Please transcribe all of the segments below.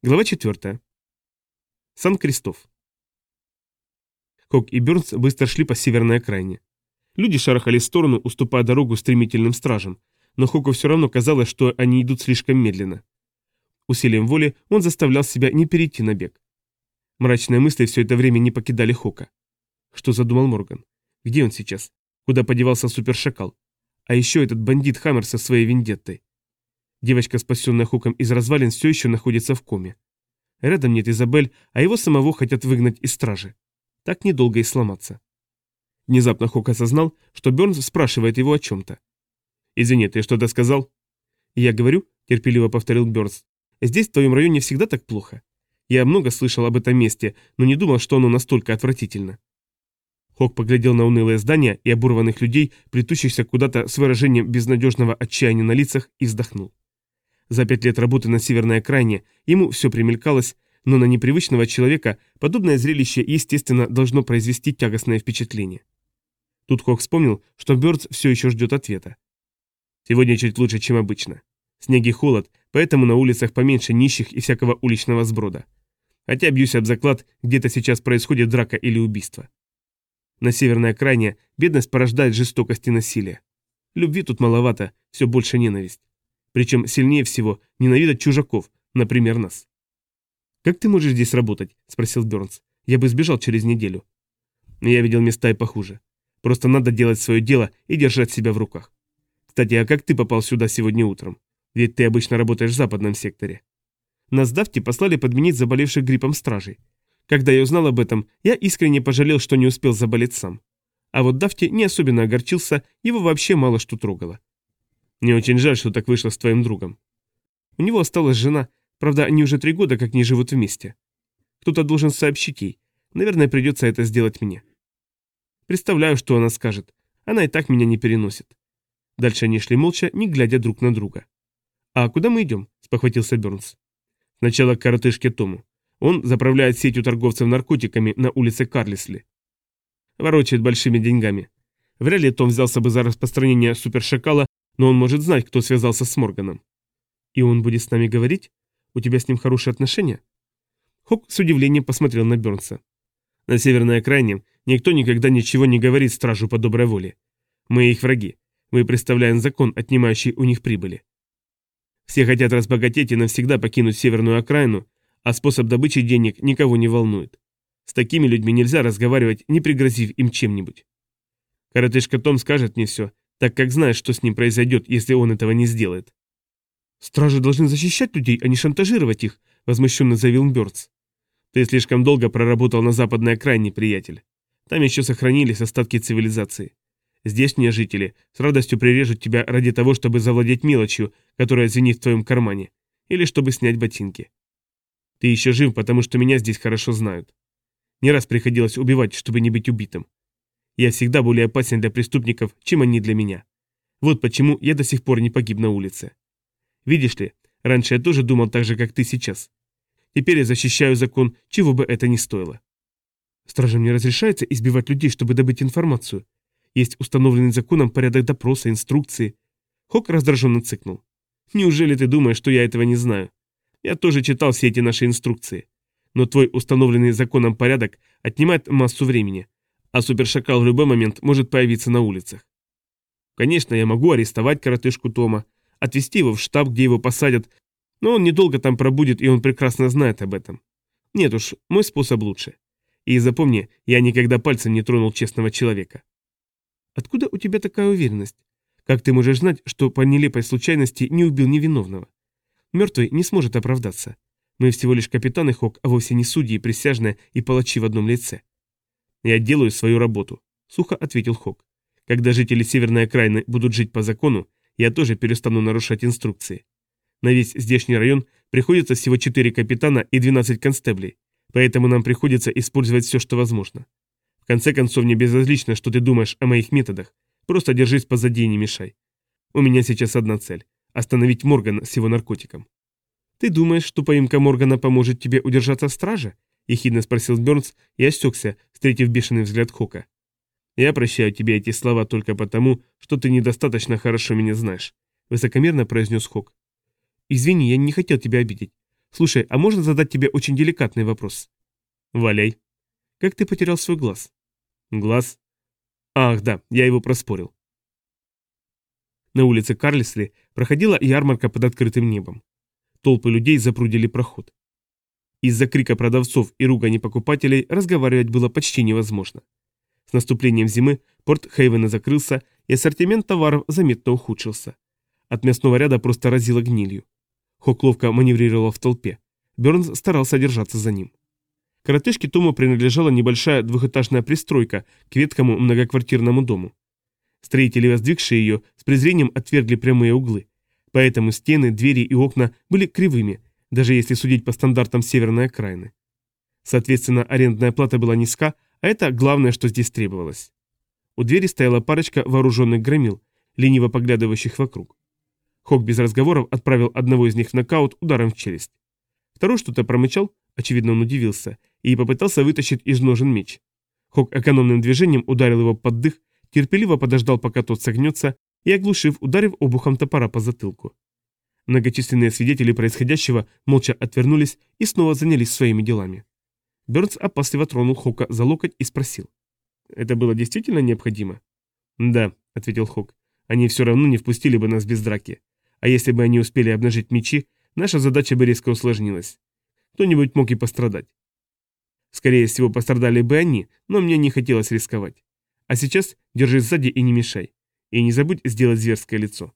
Глава 4. Сан-Кристоф. Хок и Бёрнс быстро шли по северной окраине. Люди шарахались в сторону, уступая дорогу стремительным стражам, но Хоку все равно казалось, что они идут слишком медленно. Усилием воли он заставлял себя не перейти на бег. Мрачные мысли все это время не покидали Хока. Что задумал Морган? Где он сейчас? Куда подевался супершакал? А еще этот бандит Хаммер со своей вендеттой. Девочка, спасенная Хоком из развалин, все еще находится в коме. Рядом нет Изабель, а его самого хотят выгнать из стражи. Так недолго и сломаться. Внезапно Хок осознал, что Бёрнс спрашивает его о чем-то. «Извини, ты что-то сказал?» «Я говорю», — терпеливо повторил Бёрнс, — «здесь, в твоем районе, всегда так плохо. Я много слышал об этом месте, но не думал, что оно настолько отвратительно». Хок поглядел на унылые здания и оборванных людей, плетущихся куда-то с выражением безнадежного отчаяния на лицах, и вздохнул. За 5 лет работы на северной окраине ему все примелькалось, но на непривычного человека подобное зрелище, естественно, должно произвести тягостное впечатление. Тут Хок вспомнил, что Бёрдс все еще ждет ответа. «Сегодня чуть лучше, чем обычно. Снег и холод, поэтому на улицах поменьше нищих и всякого уличного сброда. Хотя, бьюсь об заклад, где-то сейчас происходит драка или убийство. На северной окраине бедность порождает жестокость и насилие. Любви тут маловато, все больше ненависть. Причем сильнее всего ненавидят чужаков, например, нас». «Как ты можешь здесь работать?» – спросил Бёрнс. «Я бы сбежал через неделю». «Я видел места и похуже. Просто надо делать свое дело и держать себя в руках. Кстати, а как ты попал сюда сегодня утром? Ведь ты обычно работаешь в западном секторе». Нас в Дафте послали подменить заболевших гриппом стражей. Когда я узнал об этом, я искренне пожалел, что не успел заболеть сам. А вот Дафти не особенно огорчился, его вообще мало что трогало. «Мне очень жаль, что так вышло с твоим другом. У него осталась жена, правда, они уже 3 года как не живут вместе. Кто-то должен сообщить ей, наверное, придется это сделать мне. Представляю, что она скажет, она и так меня не переносит». Дальше они шли молча, не глядя друг на друга. «А куда мы идем?» – спохватился Бёрнс. «Сначала к коротышке Тому. Он заправляет сетью торговцев наркотиками на улице Карлисли. Ворочает большими деньгами. Вряд ли Том взялся бы за распространение супершакала, но он может знать, кто связался с Морганом». «И он будет с нами говорить? У тебя с ним хорошие отношения?» Хок с удивлением посмотрел на Бёрнса. «На северной окраине никто никогда ничего не говорит стражу по доброй воле. Мы их враги. Мы представляем закон, отнимающий у них прибыли. Все хотят разбогатеть и навсегда покинуть северную окраину, а способ добычи денег никого не волнует. С такими людьми нельзя разговаривать, не пригрозив им чем-нибудь. Коротышка Том скажет мне все, так как знает, что с ним произойдет, если он этого не сделает». «Стражи должны защищать людей, а не шантажировать их», — возмущенно заявил Бёрдс. «Ты слишком долго проработал на западной окраине, приятель. Там еще сохранились остатки цивилизации. Здешние жители с радостью прирежут тебя ради того, чтобы завладеть мелочью, которая звенит в твоем кармане, или чтобы снять ботинки. Ты еще жив, потому что меня здесь хорошо знают. Не раз приходилось убивать, чтобы не быть убитым. Я всегда более опасен для преступников, чем они для меня. Вот почему я до сих пор не погиб на улице. Видишь ли, раньше я тоже думал так же, как ты сейчас. Теперь я защищаю закон, чего бы это ни стоило». «Стражам не разрешается избивать людей, чтобы добыть информацию. Есть установленный законом порядок допроса, инструкции». Хок раздраженно цыкнул. «Неужели ты думаешь, что я этого не знаю? Я тоже читал все эти наши инструкции. Но твой установленный законом порядок отнимает массу времени, а супершакал в любой момент может появиться на улицах. Конечно, я могу арестовать коротышку Тома, отвезти его в штаб, где его посадят, но он недолго там пробудет, и он прекрасно знает об этом. Нет уж, мой способ лучше. И запомни, я никогда пальцем не тронул честного человека». «Откуда у тебя такая уверенность? Как ты можешь знать, что по нелепой случайности не убил невиновного? Мертвый не сможет оправдаться. Мы всего лишь капитаны Хок, а вовсе не судьи, присяжные и палачи в одном лице». «Я делаю свою работу», — сухо ответил Хок. «Когда жители северной окраины будут жить по закону, я тоже перестану нарушать инструкции. На весь здешний район приходится всего 4 капитана и 12 констеблей, поэтому нам приходится использовать все, что возможно. В конце концов, мне безразлично, что ты думаешь о моих методах, просто держись позади и не мешай. У меня сейчас одна цель – остановить Моргана с его наркотиком». «Ты думаешь, что поимка Моргана поможет тебе удержаться в страже?» – ехидно спросил Бёрнс и осекся, встретив бешеный взгляд Хока. «Я прощаю тебе эти слова только потому, что ты недостаточно хорошо меня знаешь», – высокомерно произнес Хок. «Извини, я не хотел тебя обидеть. Слушай, а можно задать тебе очень деликатный вопрос? Валяй. Как ты потерял свой глаз? Глаз? Ах, да, я его проспорил. На улице Карлисли проходила ярмарка под открытым небом. Толпы людей запрудили проход. Из-за крика продавцов и ругани покупателей разговаривать было почти невозможно. С наступлением зимы порт Хейвена закрылся, и ассортимент товаров заметно ухудшился. От мясного ряда просто разило гнилью. Хок ловко маневрировал в толпе. Бёрнс старался держаться за ним. Коротышке Тому принадлежала небольшая двухэтажная пристройка к ветхому многоквартирному дому. Строители, воздвигшие ее, с презрением отвергли прямые углы. Поэтому стены, двери и окна были кривыми, даже если судить по стандартам северной окраины. Соответственно, арендная плата была низка, а это главное, что здесь требовалось. У двери стояла парочка вооруженных громил, лениво поглядывающих вокруг. Хок без разговоров отправил одного из них в нокаут ударом в челюсть. Второй что-то промычал, очевидно, он удивился, и попытался вытащить из ножен меч. Хок экономным движением ударил его под дых, терпеливо подождал, пока тот согнется, и, оглушив, ударив обухом топора по затылку. Многочисленные свидетели происходящего молча отвернулись и снова занялись своими делами. Бёрнс опасливо тронул Хока за локоть и спросил. «Это было действительно необходимо?» «Да», — ответил Хок. «Они все равно не впустили бы нас без драки. А если бы они успели обнажить мечи, наша задача бы резко усложнилась. Кто-нибудь мог и пострадать. Скорее всего, пострадали бы они, но мне не хотелось рисковать. А сейчас держись сзади и не мешай. И не забудь сделать зверское лицо».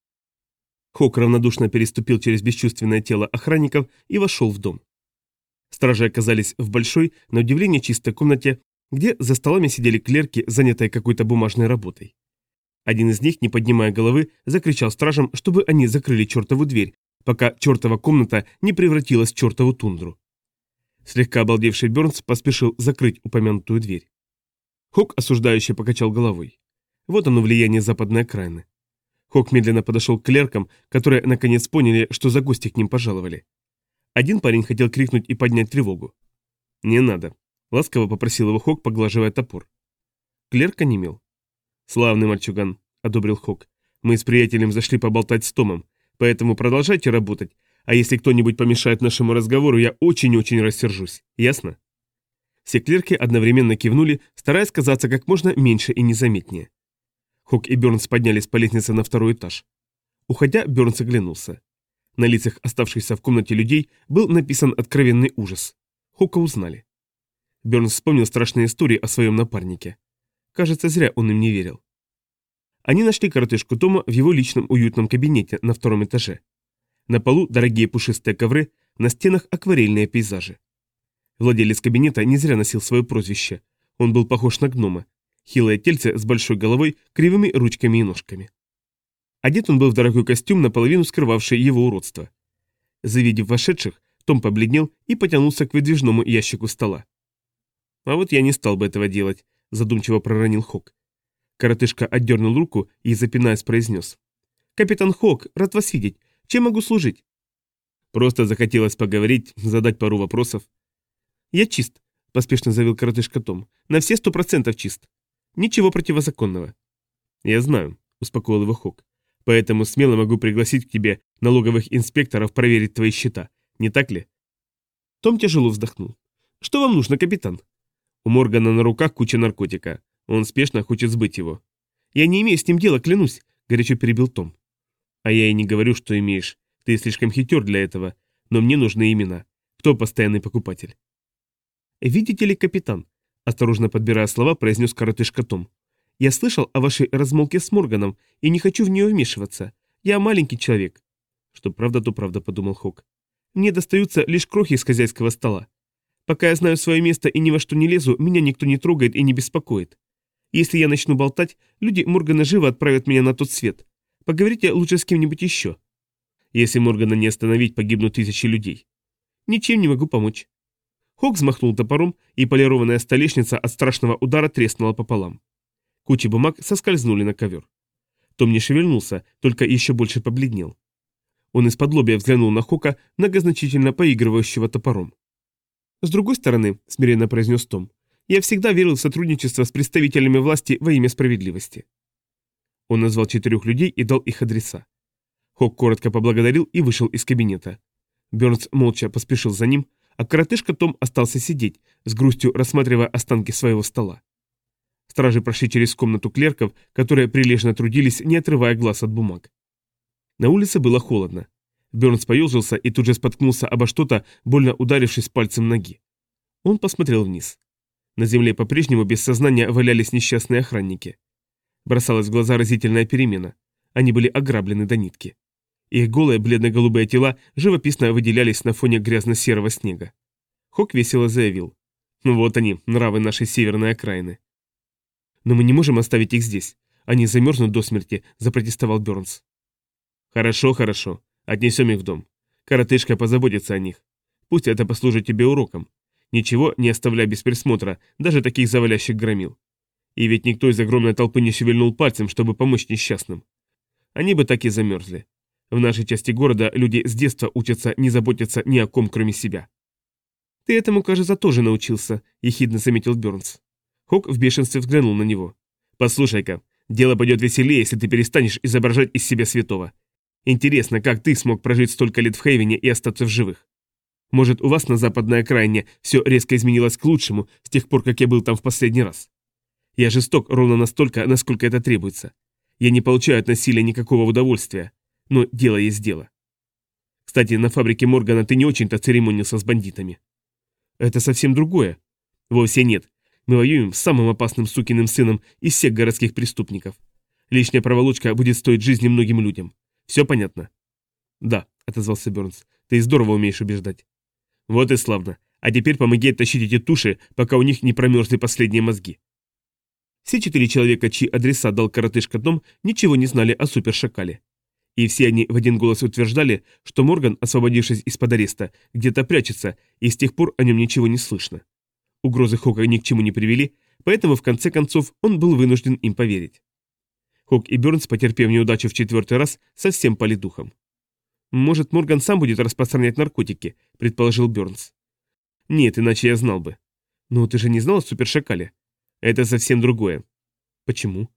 Хок равнодушно переступил через бесчувственное тело охранников и вошел в дом. Стражи оказались в большой, на удивление чистой комнате, где за столами сидели клерки, занятые какой-то бумажной работой. Один из них, не поднимая головы, закричал стражам, чтобы они закрыли чертову дверь, пока чертова комната не превратилась в чертову тундру. Слегка обалдевший Бёрнс поспешил закрыть упомянутую дверь. Хок осуждающе покачал головой. Вот оно влияние западной окраины. Хок медленно подошел к клеркам, которые наконец поняли, что за гости к ним пожаловали. Один парень хотел крикнуть и поднять тревогу. «Не надо», — ласково попросил его Хок, поглаживая топор. Клерк онемел. «Славный мальчуган», — одобрил Хок. «Мы с приятелем зашли поболтать с Томом, поэтому продолжайте работать, а если кто-нибудь помешает нашему разговору, я очень-очень рассержусь. Ясно?» Все клерки одновременно кивнули, стараясь казаться как можно меньше и незаметнее. Хок и Бёрнс поднялись по лестнице на второй этаж. Уходя, Бёрнс оглянулся. На лицах оставшихся в комнате людей был написан откровенный ужас. Хока узнали. Бёрнс вспомнил страшные истории о своем напарнике. Кажется, зря он им не верил. Они нашли коротышку Тома в его личном уютном кабинете на втором этаже. На полу дорогие пушистые ковры, на стенах акварельные пейзажи. Владелец кабинета не зря носил свое прозвище. Он был похож на гнома. Хилое тельце с большой головой, кривыми ручками и ножками. Одет он был в дорогой костюм, наполовину скрывавший его уродство. Завидев вошедших, Том побледнел и потянулся к выдвижному ящику стола. «А вот я не стал бы этого делать», — задумчиво проронил Хок. Коротышка отдернул руку и, запинаясь, произнес. «Капитан Хок, рад вас видеть. Чем могу служить?» «Просто захотелось поговорить, задать пару вопросов». «Я чист», — поспешно заявил коротышка Том. «На все 100% чист. Ничего противозаконного». «Я знаю», — успокоил его Хок. «Поэтому смело могу пригласить к тебе налоговых инспекторов проверить твои счета. Не так ли?» Том тяжело вздохнул. «Что вам нужно, капитан?» «У Моргана на руках куча наркотика. Он спешно хочет сбыть его». «Я не имею с ним дела, клянусь», — горячо перебил Том. «А я и не говорю, что имеешь. Ты слишком хитер для этого. Но мне нужны имена. Кто постоянный покупатель?» «Видите ли, капитан?» — осторожно подбирая слова, произнес коротышка Том. «Я слышал о вашей размолвке с Морганом и не хочу в нее вмешиваться. Я маленький человек». «Что правда, то правда», — подумал Хок. «Мне достаются лишь крохи с хозяйского стола. Пока я знаю свое место и ни во что не лезу, меня никто не трогает и не беспокоит. Если я начну болтать, люди Моргана живо отправят меня на тот свет. Поговорите лучше с кем-нибудь еще». «Если Моргана не остановить, погибнут тысячи людей». «Ничем не могу помочь». Хок взмахнул топором, и полированная столешница от страшного удара треснула пополам. Кучи бумаг соскользнули на ковер. Том не шевельнулся, только еще больше побледнел. Он из-под-лобья взглянул на Хока, многозначительно поигрывающего топором. «С другой стороны», — смиренно произнес Том, — «я всегда верил в сотрудничество с представителями власти во имя справедливости». Он назвал 4 людей и дал их адреса. Хок коротко поблагодарил и вышел из кабинета. Бёрнс молча поспешил за ним, а коротышка Том остался сидеть, с грустью рассматривая останки своего стола. Стражи прошли через комнату клерков, которые прилежно трудились, не отрывая глаз от бумаг. На улице было холодно. Бёрнс поежился и тут же споткнулся обо что-то, больно ударившись пальцем ноги. Он посмотрел вниз. На земле по-прежнему без сознания валялись несчастные охранники. Бросалась в глаза разительная перемена. Они были ограблены до нитки. Их голые бледно-голубые тела живописно выделялись на фоне грязно-серого снега. Хок весело заявил: «Ну вот они, нравы нашей северной окраины». «Но мы не можем оставить их здесь. Они замерзнут до смерти», – запротестовал Бёрнс. «Хорошо, хорошо. Отнесем их в дом. Коротышка позаботится о них. Пусть это послужит тебе уроком. Ничего не оставляй без присмотра, даже таких завалящих громил. И ведь никто из огромной толпы не шевельнул пальцем, чтобы помочь несчастным. Они бы так и замерзли. В нашей части города люди с детства учатся не заботиться ни о ком, кроме себя». «Ты этому, кажется, тоже научился», – ехидно заметил Бёрнс. Хок в бешенстве взглянул на него. «Послушай-ка, дело пойдет веселее, если ты перестанешь изображать из себя святого. Интересно, как ты смог прожить столько лет в Хейвене и остаться в живых? Может, у вас на западной окраине все резко изменилось к лучшему с тех пор, как я был там в последний раз? Я жесток ровно настолько, насколько это требуется. Я не получаю от насилия никакого удовольствия. Но дело есть дело. Кстати, на фабрике Моргана ты не очень-то церемонился с бандитами». «Это совсем другое». «Вовсе нет. Мы воюем с самым опасным сукиным сыном из всех городских преступников. Лишняя проволочка будет стоить жизни многим людям. Все понятно?» «Да», — отозвался Бёрнс. «Ты здорово умеешь убеждать». «Вот и славно. А теперь помоги оттащить эти туши, пока у них не промерзли последние мозги». Все 4 человека, чьи адреса дал коротышка Том, ничего не знали о супершакале. И все они в один голос утверждали, что Морган, освободившись из-под ареста, где-то прячется, и с тех пор о нем ничего не слышно. Угрозы Хока ни к чему не привели, поэтому в конце концов он был вынужден им поверить. Хок и Бёрнс, потерпев неудачу в 4-й раз, совсем пали духом. «Может, Морган сам будет распространять наркотики», — предположил Бёрнс. «Нет, иначе я знал бы». «Но ты же не знал о супершакале?» «Это совсем другое». «Почему?»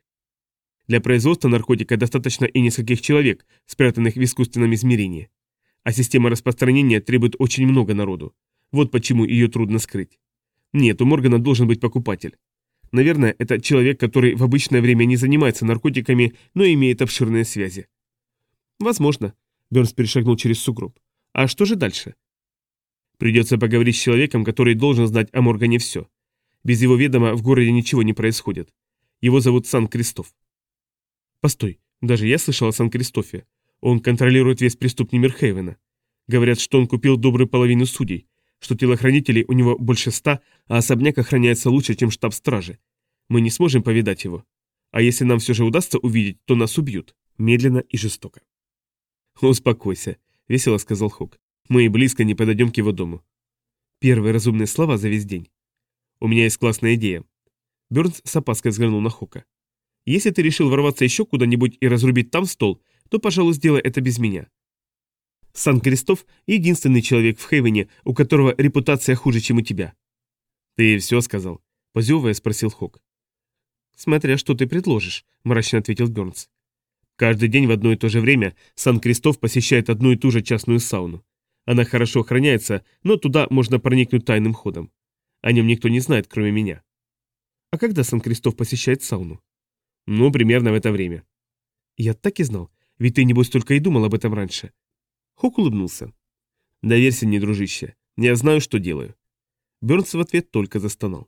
«Для производства наркотика достаточно и нескольких человек, спрятанных в искусственном измерении. А система распространения требует очень много народу. Вот почему ее трудно скрыть. Нет, у Моргана должен быть покупатель. Наверное, это человек, который в обычное время не занимается наркотиками, но имеет обширные связи». «Возможно», — Бёрнс перешагнул через сугроб. «А что же дальше?» «Придется поговорить с человеком, который должен знать о Моргане все. Без его ведома в городе ничего не происходит. Его зовут Сан-Кристоф». «Постой, даже я слышал о Сан-Кристофе. Он контролирует весь преступный мир Хейвена. Говорят, что он купил добрую половину судей, что телохранителей у него больше 100, а особняк охраняется лучше, чем штаб стражи. Мы не сможем повидать его. А если нам все же удастся увидеть, то нас убьют. Медленно и жестоко». «Успокойся», — весело сказал Хок. «Мы и близко не подойдем к его дому». Первые разумные слова за весь день. «У меня есть классная идея». Бёрнс с опаской взглянул на Хока. «Если ты решил ворваться еще куда-нибудь и разрубить там стол, то, пожалуй, сделай это без меня. Сан-Кристоф — единственный человек в Хейвене, у которого репутация хуже, чем у тебя». «Ты все сказал?» — позевывая спросил Хок. «Смотря что ты предложишь», — мрачно ответил Бёрнс. «Каждый день в одно и то же время Сан-Кристоф посещает одну и ту же частную сауну. Она хорошо охраняется, но туда можно проникнуть тайным ходом. О нем никто не знает, кроме меня». «А когда Сан-Кристоф посещает сауну?» «Ну, примерно в это время». «Я так и знал, ведь ты, небось, только и думал об этом раньше». Хок улыбнулся. «Доверься мне, дружище, я знаю, что делаю». Бёрнс в ответ только застонал.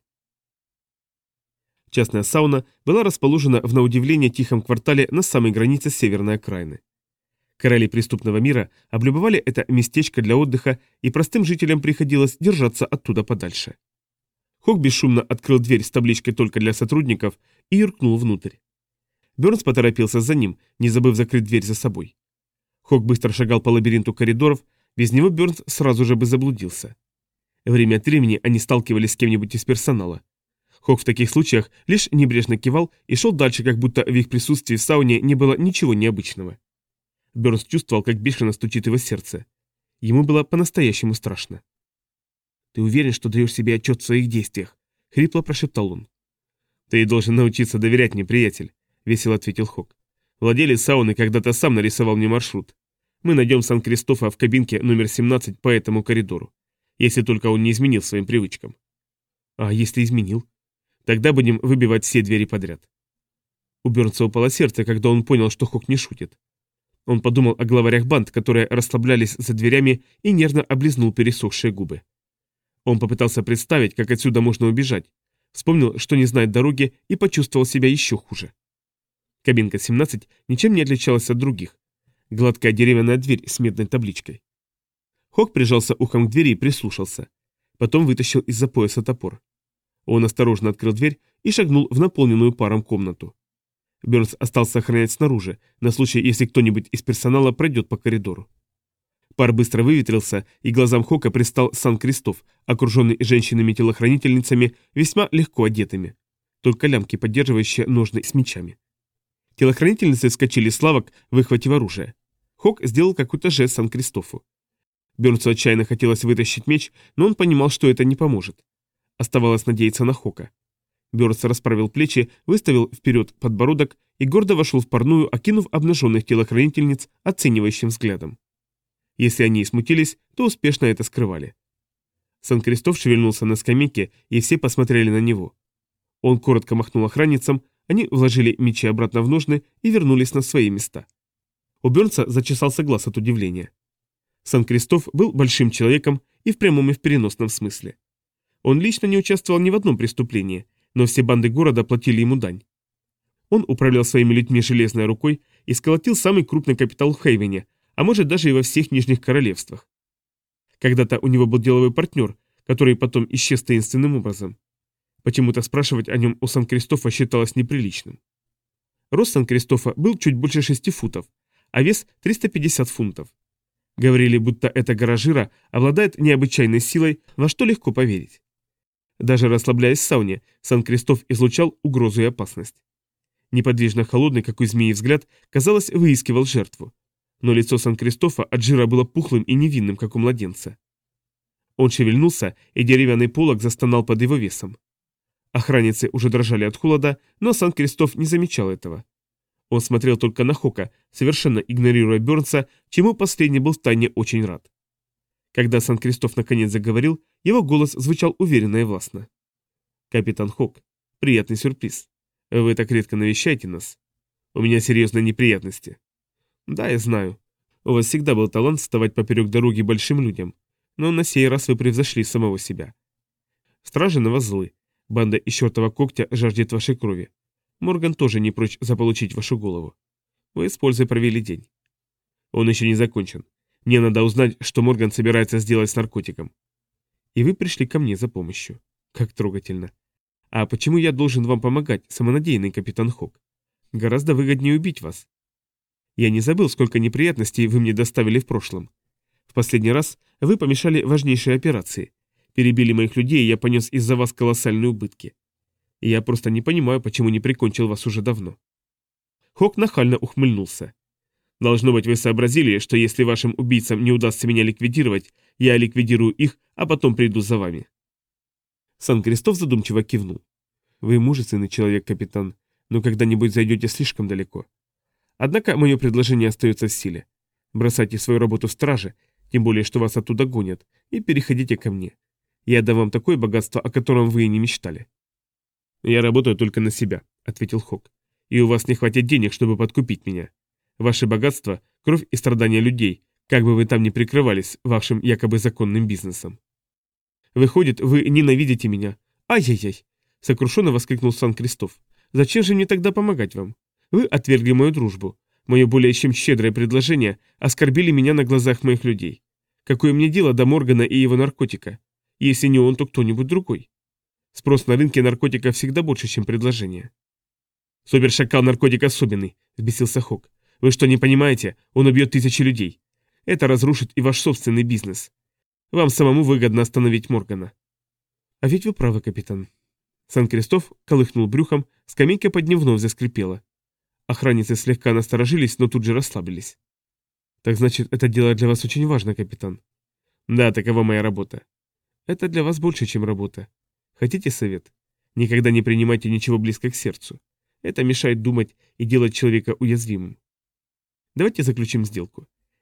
Частная сауна была расположена в на удивление тихом квартале на самой границе северной окраины. Короли преступного мира облюбовали это местечко для отдыха, и простым жителям приходилось держаться оттуда подальше. Хок бесшумно открыл дверь с табличкой «Только для сотрудников» и юркнул внутрь. Бёрнс поторопился за ним, не забыв закрыть дверь за собой. Хок быстро шагал по лабиринту коридоров, без него Бёрнс сразу же бы заблудился. Время от времени они сталкивались с кем-нибудь из персонала. Хок в таких случаях лишь небрежно кивал и шел дальше, как будто в их присутствии в сауне не было ничего необычного. Бёрнс чувствовал, как бешено стучит его сердце. Ему было по-настоящему страшно. «Ты уверен, что даешь себе отчет в своих действиях?» — хрипло прошептал он. «Ты должен научиться доверять мне, приятель», — весело ответил Хок. «Владелец сауны когда-то сам нарисовал мне маршрут. Мы найдем Сан-Кристофа в кабинке номер 17 по этому коридору. Если только он не изменил своим привычкам. А если изменил? Тогда будем выбивать все двери подряд. У Бёрнса упало сердце, когда он понял, что Хок не шутит. Он подумал о главарях банд, которые расслаблялись за дверями, и нервно облизнул пересохшие губы. Он попытался представить, как отсюда можно убежать. Вспомнил, что не знает дороги, и почувствовал себя еще хуже. Кабинка 17 ничем не отличалась от других. Гладкая деревянная дверь с медной табличкой. Хок прижался ухом к двери и прислушался. Потом вытащил из-за пояса топор. Он осторожно открыл дверь и шагнул в наполненную паром комнату. Бёрнс остался охранять снаружи, на случай, если кто-нибудь из персонала пройдет по коридору. Пар быстро выветрился, и глазам Хока пристал Сан-Кристоф, окруженный женщинами-телохранительницами, весьма легко одетыми. Только лямки, поддерживающие ножны с мечами. Телохранительницы вскочили с лавок, выхватив оружие. Хок сделал какой-то жест Сан-Кристофу. Бёрнсу отчаянно хотелось вытащить меч, но он понимал, что это не поможет. Оставалось надеяться на Хока. Бёрнс расправил плечи, выставил вперед подбородок и гордо вошел в парную, окинув обнаженных телохранительниц оценивающим взглядом. Если они и смутились, то успешно это скрывали. Сан-Кристоф шевельнулся на скамейке, и все посмотрели на него. Он коротко махнул охранницам, они вложили мечи обратно в ножны и вернулись на свои места. У Бёрнса зачесался глаз от удивления. Сан-Кристоф был большим человеком и в прямом и в переносном смысле. Он лично не участвовал ни в одном преступлении, но все банды города платили ему дань. Он управлял своими людьми железной рукой и сколотил самый крупный капитал в Хейвене, а может даже и во всех Нижних Королевствах. Когда-то у него был деловой партнер, который потом исчез таинственным образом. Почему-то спрашивать о нем у Сан-Кристофа считалось неприличным. Рост Сан-Кристофа был чуть больше 6 футов, а вес 350 фунтов. Говорили, будто эта гора жира обладает необычайной силой, во что легко поверить. Даже расслабляясь в сауне, Сан-Кристоф излучал угрозу и опасность. Неподвижно холодный, как у змеи взгляд, казалось, выискивал жертву. Но лицо Сан-Кристофа от жира было пухлым и невинным, как у младенца. Он шевельнулся, и деревянный полог застонал под его весом. Охранницы уже дрожали от холода, но Сан-Кристоф не замечал этого. Он смотрел только на Хока, совершенно игнорируя Бёрнса, чему последний был втайне очень рад. Когда Сан-Кристоф наконец заговорил, его голос звучал уверенно и властно. «Капитан Хок, приятный сюрприз. Вы так редко навещаете нас. У меня серьезные неприятности». «Да, я знаю. У вас всегда был талант вставать поперек дороги большим людям, но на сей раз вы превзошли самого себя. Стражи на вас злы. Банда из чертова когтя жаждет вашей крови. Морган тоже не прочь заполучить вашу голову. Вы с пользой провели день. Он еще не закончен. Мне надо узнать, что Морган собирается сделать с наркотиком. И вы пришли ко мне за помощью. Как трогательно. А почему я должен вам помогать, самонадеянный капитан Хок? Гораздо выгоднее убить вас. Я не забыл, сколько неприятностей вы мне доставили в прошлом. В последний раз вы помешали важнейшей операции. Перебили моих людей, и я понес из-за вас колоссальные убытки. И я просто не понимаю, почему не прикончил вас уже давно. Хок нахально ухмыльнулся. Должно быть, вы сообразили, что если вашим убийцам не удастся меня ликвидировать, я ликвидирую их, а потом приду за вами. Сан-Кристоф задумчиво кивнул. Вы мужественный человек, капитан, но когда-нибудь зайдете слишком далеко. Однако мое предложение остается в силе. Бросайте свою работу в страже, тем более, что вас оттуда гонят, и переходите ко мне. Я дам вам такое богатство, о котором вы и не мечтали. Я работаю только на себя, ответил Хок. И у вас не хватит денег, чтобы подкупить меня. Ваше богатство – кровь и страдания людей, как бы вы там ни прикрывались вашим якобы законным бизнесом. Выходит, вы ненавидите меня. Ай-яй-яй! Сокрушенно воскликнул Сан-Кристоф. Зачем же мне тогда помогать вам? Вы отвергли мою дружбу. Мое более чем щедрое предложение оскорбили меня на глазах моих людей. Какое мне дело до Моргана и его наркотика? Если не он, то кто-нибудь другой. Спрос на рынке наркотиков всегда больше, чем предложение. Супершакал наркотик особенный, взбесился Хок. Вы что, не понимаете? Он убьет тысячи людей. Это разрушит и ваш собственный бизнес. Вам самому выгодно остановить Моргана. А ведь вы правы, капитан. Сан-Кристоф колыхнул брюхом, скамейка под ним вновь заскрипела. Охранницы слегка насторожились, но тут же расслабились. Так значит, это дело для вас очень важно, капитан. Да, такова моя работа. Это для вас больше, чем работа. Хотите совет? Никогда не принимайте ничего близко к сердцу. Это мешает думать и делать человека уязвимым. Давайте заключим сделку.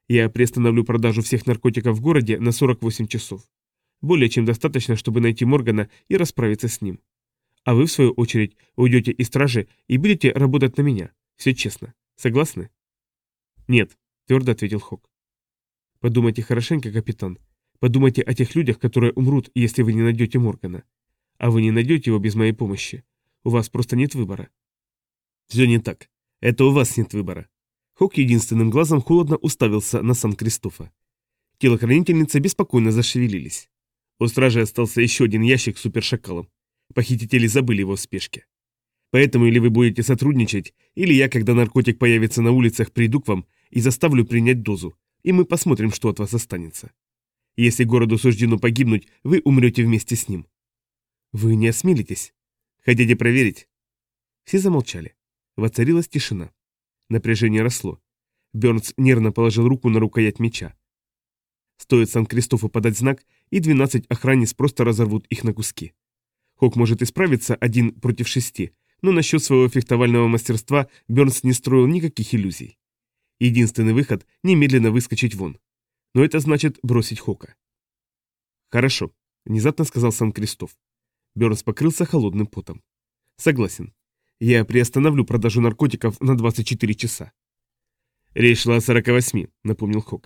Я приостановлю продажу всех наркотиков в городе на 48 часов. Более чем достаточно, чтобы найти Моргана и расправиться с ним. А вы, в свою очередь, уйдете из стражи и будете работать на меня. Все честно. Согласны? Нет, твердо ответил Хок. Подумайте хорошенько, капитан. Подумайте о тех людях, которые умрут, если вы не найдете Моргана. А вы не найдете его без моей помощи. У вас просто нет выбора. Все не так. Это у вас нет выбора. Хок единственным глазом холодно уставился на Сан-Кристофа. Телохранительницы беспокойно зашевелились. У стражи остался еще один ящик с супершакалом. Похитители забыли его в спешке. Поэтому или вы будете сотрудничать, или я, когда наркотик появится на улицах, приду к вам и заставлю принять дозу, и мы посмотрим, что от вас останется. Если городу суждено погибнуть, вы умрете вместе с ним. Вы не осмелитесь? Хотите проверить? Все замолчали. Воцарилась тишина. Напряжение росло. Бёрнс нервно положил руку на рукоять меча. Стоит Сан-Кристофу подать знак, и 12 охранниц просто разорвут их на куски. Хок может исправиться 1 против 6, но насчет своего фехтовального мастерства Бёрнс не строил никаких иллюзий. Единственный выход – немедленно выскочить вон. Но это значит бросить Хока. «Хорошо», – внезапно сказал Сан-Кристоф. Бёрнс покрылся холодным потом. «Согласен. Я приостановлю продажу наркотиков на 24 часа». «Речь шла о 48», – напомнил Хок.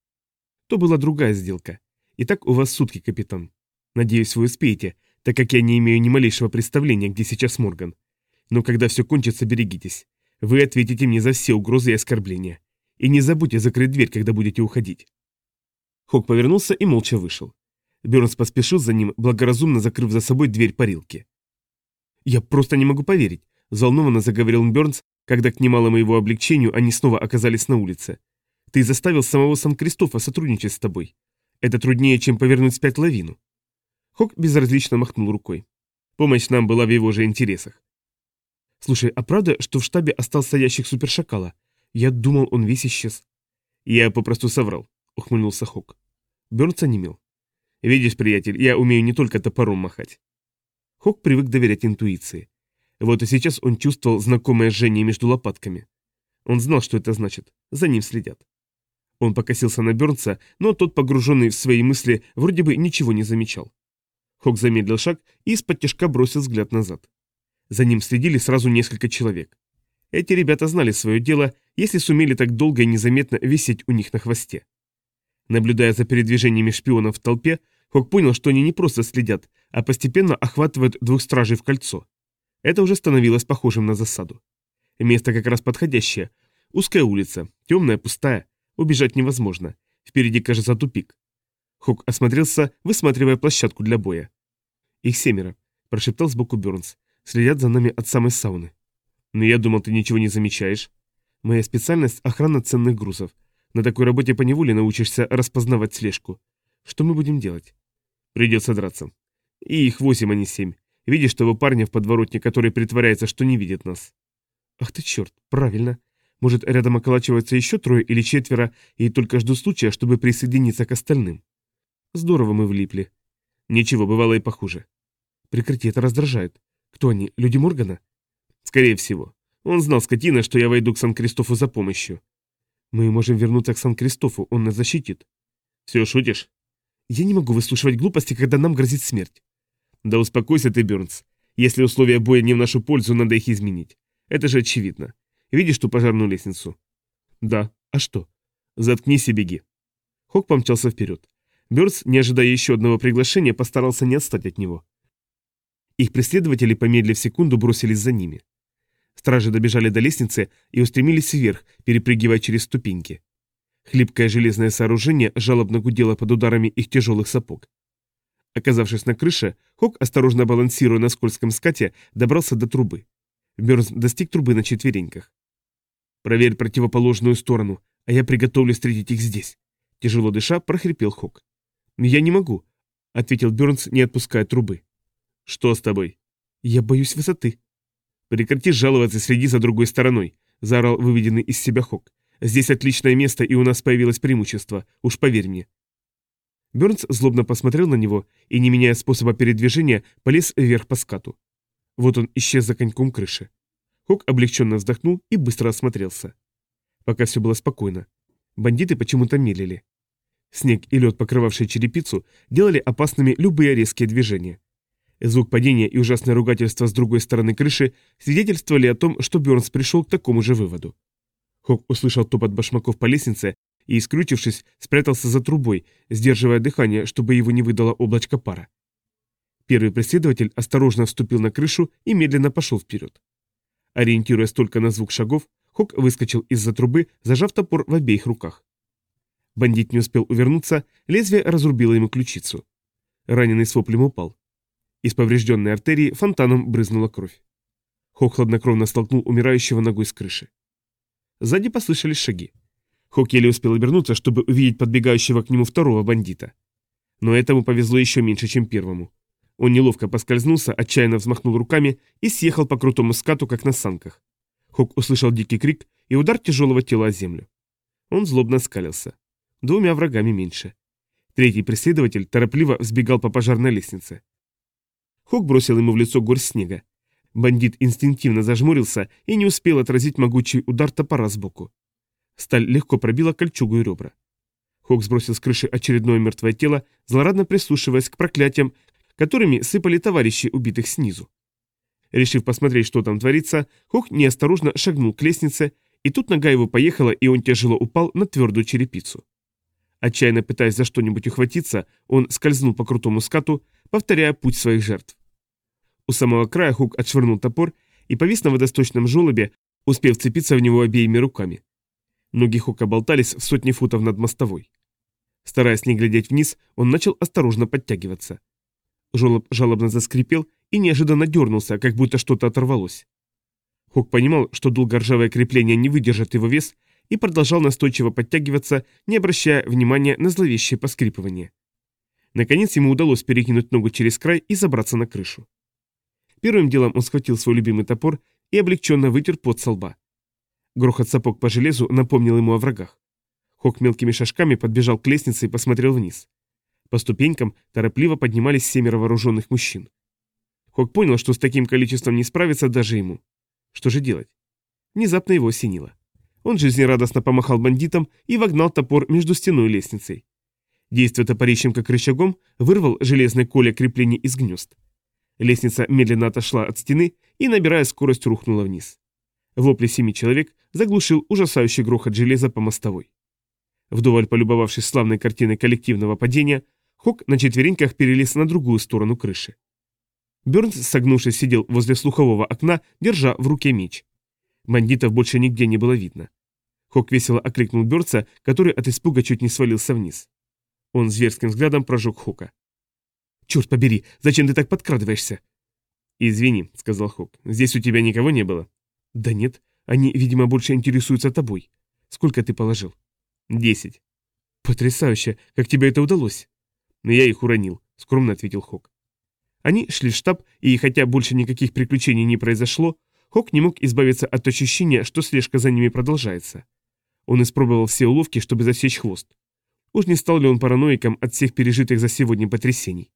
То была другая сделка. Итак, у вас сутки, капитан. Надеюсь, вы успеете, так как я не имею ни малейшего представления, где сейчас Морган. Но когда все кончится, берегитесь. Вы ответите мне за все угрозы и оскорбления. И не забудьте закрыть дверь, когда будете уходить». Хок повернулся и молча вышел. Бёрнс поспешил за ним, благоразумно закрыв за собой дверь парилки. «Я просто не могу поверить», – взволнованно заговорил Бёрнс, когда к немалому его облегчению они снова оказались на улице. «Ты заставил самого Сан-Кристофа сотрудничать с тобой. Это труднее, чем повернуть вспять лавину». Хок безразлично махнул рукой. Помощь нам была в его же интересах. «Слушай, а правда, что в штабе остался ящик супершакала? Я думал, он весь исчез». «Я попросту соврал», — ухмыльнулся Хок. Бёрнс онемел. «Видишь, приятель, я умею не только топором махать». Хок привык доверять интуиции. Вот и сейчас он чувствовал знакомое жжение между лопатками. Он знал, что это значит. За ним следят. Он покосился на Бёрнса, но тот, погруженный в свои мысли, вроде бы ничего не замечал. Хок замедлил шаг и из-под бросил взгляд назад. За ним следили сразу несколько человек. Эти ребята знали свое дело, если сумели так долго и незаметно висеть у них на хвосте. Наблюдая за передвижениями шпионов в толпе, Хок понял, что они не просто следят, а постепенно охватывают 2 стражей в кольцо. Это уже становилось похожим на засаду. Место как раз подходящее. Узкая улица, темная, пустая. Убежать невозможно. Впереди, кажется, тупик. Хок осмотрелся, высматривая площадку для боя. «Их 7, прошептал сбоку Бёрнс. «Следят за нами от самой сауны». «Но я думал, ты ничего не замечаешь». «Моя специальность – охрана ценных грузов. На такой работе поневоле научишься распознавать слежку. Что мы будем делать?» «Придется драться. И их 8, а не 7. Видишь того парня в подворотне, который притворяется, что не видит нас?» «Ах ты черт, правильно. Может, рядом околачиваются еще 3 или 4 и только ждут случая, чтобы присоединиться к остальным?» «Здорово мы влипли». «Ничего, бывало и похуже». «Прекрати, это раздражает. Кто они, люди Моргана?» «Скорее всего. Он знал, скотина, что я войду к Сан-Кристофу за помощью». «Мы можем вернуться к Сан-Кристофу, он нас защитит». «Все, шутишь?» «Я не могу выслушивать глупости, когда нам грозит смерть». «Да успокойся ты, Бёрнс. Если условия боя не в нашу пользу, надо их изменить. Это же очевидно. Видишь ту пожарную лестницу?» «Да. А что?» «Заткнись и беги». Хок помчался вперед. Бёрнс, не ожидая еще одного приглашения, постарался не отстать от него. Их преследователи, помедлив секунду, бросились за ними. Стражи добежали до лестницы и устремились вверх, перепрыгивая через ступеньки. Хлипкое железное сооружение жалобно гудело под ударами их тяжелых сапог. Оказавшись на крыше, Хок, осторожно балансируя на скользком скате, добрался до трубы. Бёрнс достиг трубы на четвереньках. «Проверь противоположную сторону, а я приготовлюсь встретить их здесь», — тяжело дыша, прохрипел Хок. «Я не могу», — ответил Бёрнс, не отпуская трубы. «Что с тобой?» «Я боюсь высоты». «Прекрати жаловаться, следи за другой стороной», — заорал выведенный из себя Хок. «Здесь отличное место, и у нас появилось преимущество, уж поверь мне». Бёрнс злобно посмотрел на него и, не меняя способа передвижения, полез вверх по скату. Вот он исчез за коньком крыши. Хок облегченно вздохнул и быстро осмотрелся. Пока все было спокойно. Бандиты почему-то медлили. Снег и лед, покрывавший черепицу, делали опасными любые резкие движения. Звук падения и ужасное ругательство с другой стороны крыши свидетельствовали о том, что Бёрнс пришел к такому же выводу. Хок услышал топот башмаков по лестнице и, скрючившись, спрятался за трубой, сдерживая дыхание, чтобы его не выдало облачко пара. Первый преследователь осторожно вступил на крышу и медленно пошел вперед. Ориентируясь только на звук шагов, Хок выскочил из-за трубы, зажав топор в обеих руках. Бандит не успел увернуться, лезвие разрубило ему ключицу. Раненый с воплем упал. Из поврежденной артерии фонтаном брызнула кровь. Хок хладнокровно столкнул умирающего ногой с крыши. Сзади послышались шаги. Хок еле успел обернуться, чтобы увидеть подбегающего к нему второго бандита. Но этому повезло еще меньше, чем первому. Он неловко поскользнулся, отчаянно взмахнул руками и съехал по крутому скату, как на санках. Хок услышал дикий крик и удар тяжелого тела о землю. Он злобно скалился. Двумя врагами меньше. Третий преследователь торопливо взбегал по пожарной лестнице. Хок бросил ему в лицо горсть снега. Бандит инстинктивно зажмурился и не успел отразить могучий удар топора сбоку. Сталь легко пробила кольчугу и ребра. Хок сбросил с крыши очередное мертвое тело, злорадно прислушиваясь к проклятиям, которыми сыпали товарищи убитых снизу. Решив посмотреть, что там творится, Хок неосторожно шагнул к лестнице, и тут нога его поехала, и он тяжело упал на твердую черепицу. Отчаянно пытаясь за что-нибудь ухватиться, он скользнул по крутому скату, повторяя путь своих жертв. У самого края Хок отшвырнул топор и повис на водосточном желобе, успев вцепиться в него обеими руками. Ноги Хока болтались в сотни футов над мостовой. Стараясь не глядеть вниз, он начал осторожно подтягиваться. Желоб жалобно заскрипел и неожиданно дернулся, как будто что-то оторвалось. Хок понимал, что долго ржавое крепление не выдержит его вес, и продолжал настойчиво подтягиваться, не обращая внимания на зловещее поскрипывание. Наконец ему удалось перекинуть ногу через край и забраться на крышу. Первым делом он схватил свой любимый топор и облегченно вытер пот со лба. Грохот сапог по железу напомнил ему о врагах. Хок мелкими шажками подбежал к лестнице и посмотрел вниз. По ступенькам торопливо поднимались 7 вооруженных мужчин. Хок понял, что с таким количеством не справится даже ему. Что же делать? Внезапно его осенило. Он жизнерадостно помахал бандитам и вогнал топор между стеной и лестницей. Действуя топорищем как рычагом, вырвал железное коле крепление из гнезд. Лестница медленно отошла от стены и, набирая скорость, рухнула вниз. Вопли 7 человек заглушил ужасающий грохот железа по мостовой. Вдоволь полюбовавшись славной картиной коллективного падения, Хок на четвереньках перелез на другую сторону крыши. Бёрнс, согнувшись, сидел возле слухового окна, держа в руке меч. Бандитов больше нигде не было видно. Хок весело окликнул Бёрнса, который от испуга чуть не свалился вниз. Он зверским взглядом прожег Хока. «Черт побери, зачем ты так подкрадываешься?» «Извини», — сказал Хок, — «здесь у тебя никого не было?» «Да нет, они, видимо, больше интересуются тобой. Сколько ты положил?» 10. «Потрясающе, как тебе это удалось?» «Но я их уронил», — скромно ответил Хок. Они шли в штаб, и хотя больше никаких приключений не произошло, Хок не мог избавиться от ощущения, что слежка за ними продолжается. Он испробовал все уловки, чтобы засечь хвост. Уж не стал ли он параноиком от всех пережитых за сегодня потрясений?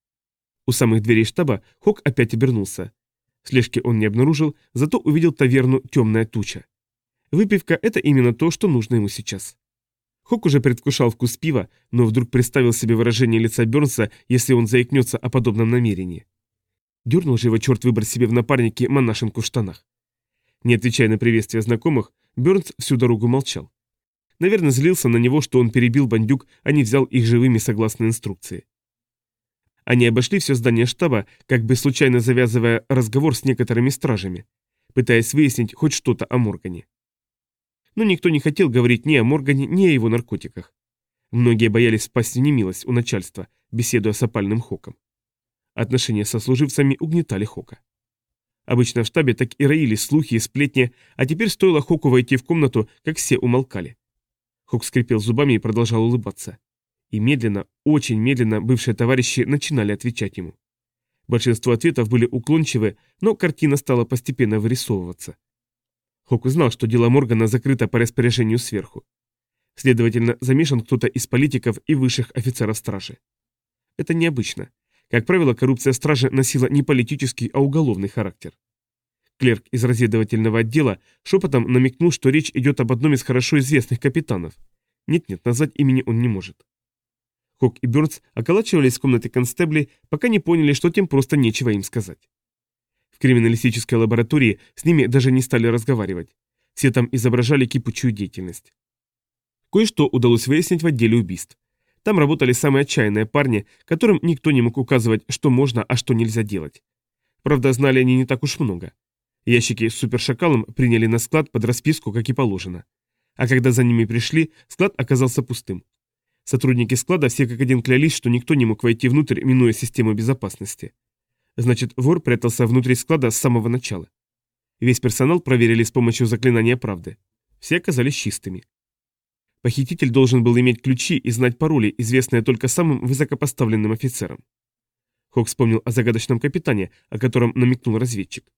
У самых дверей штаба Хок опять обернулся. Слежки он не обнаружил, зато увидел таверну «Темная туча». Выпивка – это именно то, что нужно ему сейчас. Хок уже предвкушал вкус пива, но вдруг представил себе выражение лица Бёрнса, если он заикнется о подобном намерении. Дернул же его черт выбрать себе в напарнике монашенку в штанах. Не отвечая на приветствия знакомых, Бёрнс всю дорогу молчал. Наверное, злился на него, что он перебил бандюк, а не взял их живыми согласно инструкции. Они обошли все здание штаба, как бы случайно завязывая разговор с некоторыми стражами, пытаясь выяснить хоть что-то о Моргане. Но никто не хотел говорить ни о Моргане, ни о его наркотиках. Многие боялись впасть в немилость у начальства, беседуя с опальным Хоком. Отношения со служивцами угнетали Хока. Обычно в штабе так и роились слухи и сплетни, а теперь стоило Хоку войти в комнату, как все умолкали. Хок скрипел зубами и продолжал улыбаться. И медленно, очень медленно бывшие товарищи начинали отвечать ему. Большинство ответов были уклончивы, но картина стала постепенно вырисовываться. Хок узнал, что дело Моргана закрыто по распоряжению сверху. Следовательно, замешан кто-то из политиков и высших офицеров стражи. Это необычно. Как правило, коррупция стражи носила не политический, а уголовный характер. Клерк из разведывательного отдела шепотом намекнул, что речь идет об одном из хорошо известных капитанов. Нет-нет, назвать имени он не может. Хок и Бёрнс околачивались в комнате констеблей, пока не поняли, что тем просто нечего им сказать. В криминалистической лаборатории с ними даже не стали разговаривать. Все там изображали кипучую деятельность. Кое-что удалось выяснить в отделе убийств. Там работали самые отчаянные парни, которым никто не мог указывать, что можно, а что нельзя делать. Правда, знали они не так уж много. Ящики с супершакалом приняли на склад под расписку, как и положено. А когда за ними пришли, склад оказался пустым. Сотрудники склада все как один клялись, что никто не мог войти внутрь, минуя систему безопасности. Значит, вор прятался внутри склада с самого начала. Весь персонал проверили с помощью заклинания правды. Все оказались чистыми. Похититель должен был иметь ключи и знать пароли, известные только самым высокопоставленным офицерам. Хок вспомнил о загадочном капитане, о котором намекнул разведчик.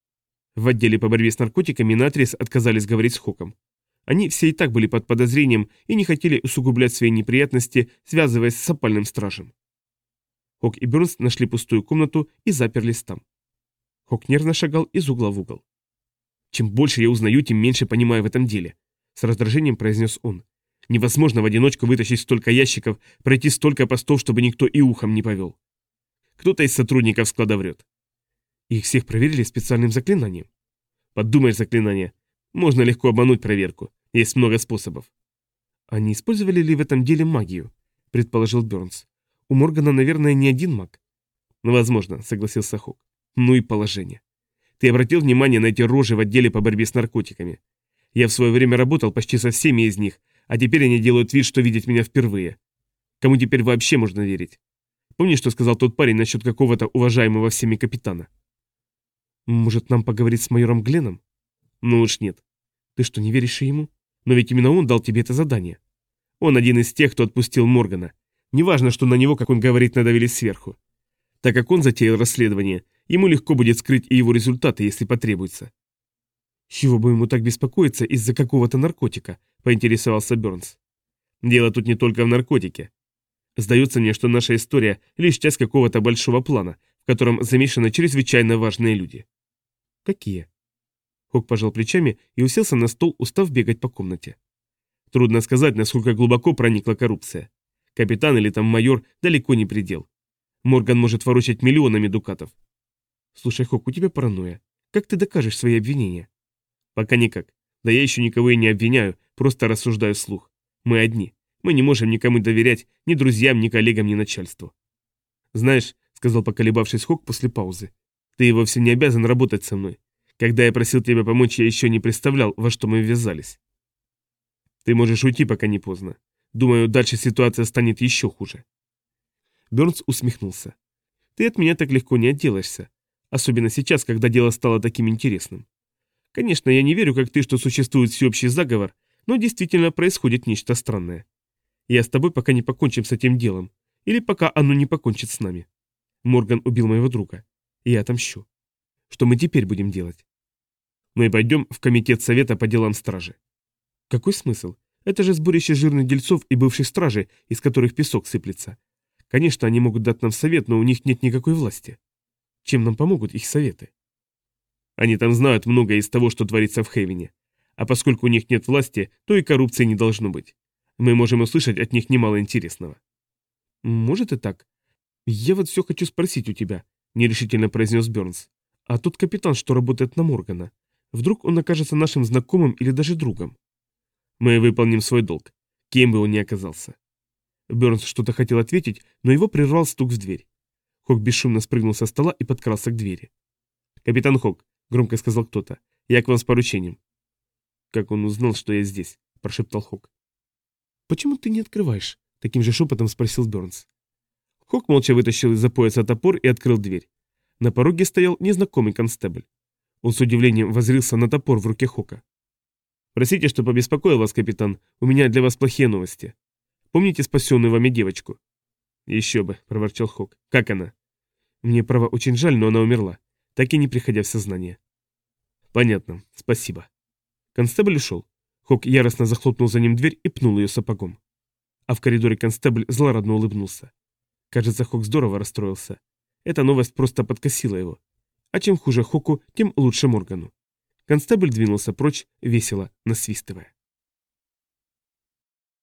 В отделе по борьбе с наркотиками наотрез отказались говорить с Хоком. Они все и так были под подозрением и не хотели усугублять свои неприятности, связываясь с опальным стражем. Хок и Бёрнс нашли пустую комнату и заперлись там. Хок нервно шагал из угла в угол. «Чем больше я узнаю, тем меньше понимаю в этом деле», — с раздражением произнес он. «Невозможно в одиночку вытащить столько ящиков, пройти столько постов, чтобы никто и ухом не повел. Кто-то из сотрудников склада врет. Их всех проверили специальным заклинанием. Подумаешь, заклинание. Можно легко обмануть проверку. Есть много способов». «А не использовали ли в этом деле магию?» — предположил Бёрнс. «У Моргана, наверное, не один маг». «Возможно», — согласился Хок. «Ну и положение. Ты обратил внимание на эти рожи в отделе по борьбе с наркотиками? Я в свое время работал почти со всеми из них, а теперь они делают вид, что видят меня впервые. Кому теперь вообще можно верить? Помнишь, что сказал тот парень насчет какого-то уважаемого всеми капитана?» «Может, нам поговорить с майором Гленном?» «Ну уж нет. Ты что, не веришь и ему? Но ведь именно он дал тебе это задание. Он один из тех, кто отпустил Моргана. Неважно, что на него, как он говорит, надавили сверху. Так как он затеял расследование, ему легко будет скрыть и его результаты, если потребуется». «Чего бы ему так беспокоиться из-за какого-то наркотика?» – поинтересовался Бёрнс. «Дело тут не только в наркотике. Сдается мне, что наша история – лишь часть какого-то большого плана, в котором замешаны чрезвычайно важные люди». «Какие?» Хок пожал плечами и уселся на стол, устав бегать по комнате. Трудно сказать, насколько глубоко проникла коррупция. Капитан или там майор далеко не предел. Морган может ворочать миллионами дукатов. «Слушай, Хок, у тебя паранойя. Как ты докажешь свои обвинения?» «Пока никак. Да я еще никого и не обвиняю, просто рассуждаю вслух. Мы одни. Мы не можем никому доверять, ни друзьям, ни коллегам, ни начальству». «Знаешь», — сказал поколебавшись Хок после паузы, — «ты вовсе не обязан работать со мной. Когда я просил тебя помочь, я еще не представлял, во что мы ввязались. Ты можешь уйти, пока не поздно. Думаю, дальше ситуация станет еще хуже». Бёрнс усмехнулся. «Ты от меня так легко не отделаешься. Особенно сейчас, когда дело стало таким интересным. Конечно, я не верю, как ты, что существует всеобщий заговор, но действительно происходит нечто странное. Я с тобой пока не покончим с этим делом, или пока оно не покончит с нами. Морган убил моего друга. Я отомщу. Что мы теперь будем делать?» «Мы пойдем в комитет совета по делам стражи». «Какой смысл? Это же сборище жирных дельцов и бывших стражей, из которых песок сыплется. Конечно, они могут дать нам совет, но у них нет никакой власти. Чем нам помогут их советы?» «Они там знают многое из того, что творится в Хейвене. А поскольку у них нет власти, то и коррупции не должно быть. Мы можем услышать от них немало интересного». «Может и так. Я вот все хочу спросить у тебя», — нерешительно произнес Бёрнс. «А тот капитан, что работает на Моргана, вдруг он окажется нашим знакомым или даже другом?» «Мы выполним свой долг, кем бы он ни оказался». Бёрнс что-то хотел ответить, но его прервал стук в дверь. Хок бесшумно спрыгнул со стола и подкрался к двери. «Капитан Хок», — громко сказал кто-то, — «я к вам с поручением». «Как он узнал, что я здесь?» — прошептал Хок. «Почему ты не открываешь?» — таким же шепотом спросил Бёрнс. Хок молча вытащил из-за пояса топор и открыл дверь. На пороге стоял незнакомый констебль. Он с удивлением воззрился на топор в руке Хока. «Простите, что побеспокоил вас, капитан. У меня для вас плохие новости. Помните спасенную вами девочку?» «Еще бы», — проворчал Хок. «Как она?» «Мне, право, очень жаль, но она умерла, так и не приходя в сознание». «Понятно. Спасибо». Констебль ушел. Хок яростно захлопнул за ним дверь и пнул ее сапогом. А в коридоре констебль злорадно улыбнулся. Кажется, Хок здорово расстроился. Эта новость просто подкосила его. А чем хуже Хоку, тем лучше Моргану. Констебль двинулся прочь, весело насвистывая.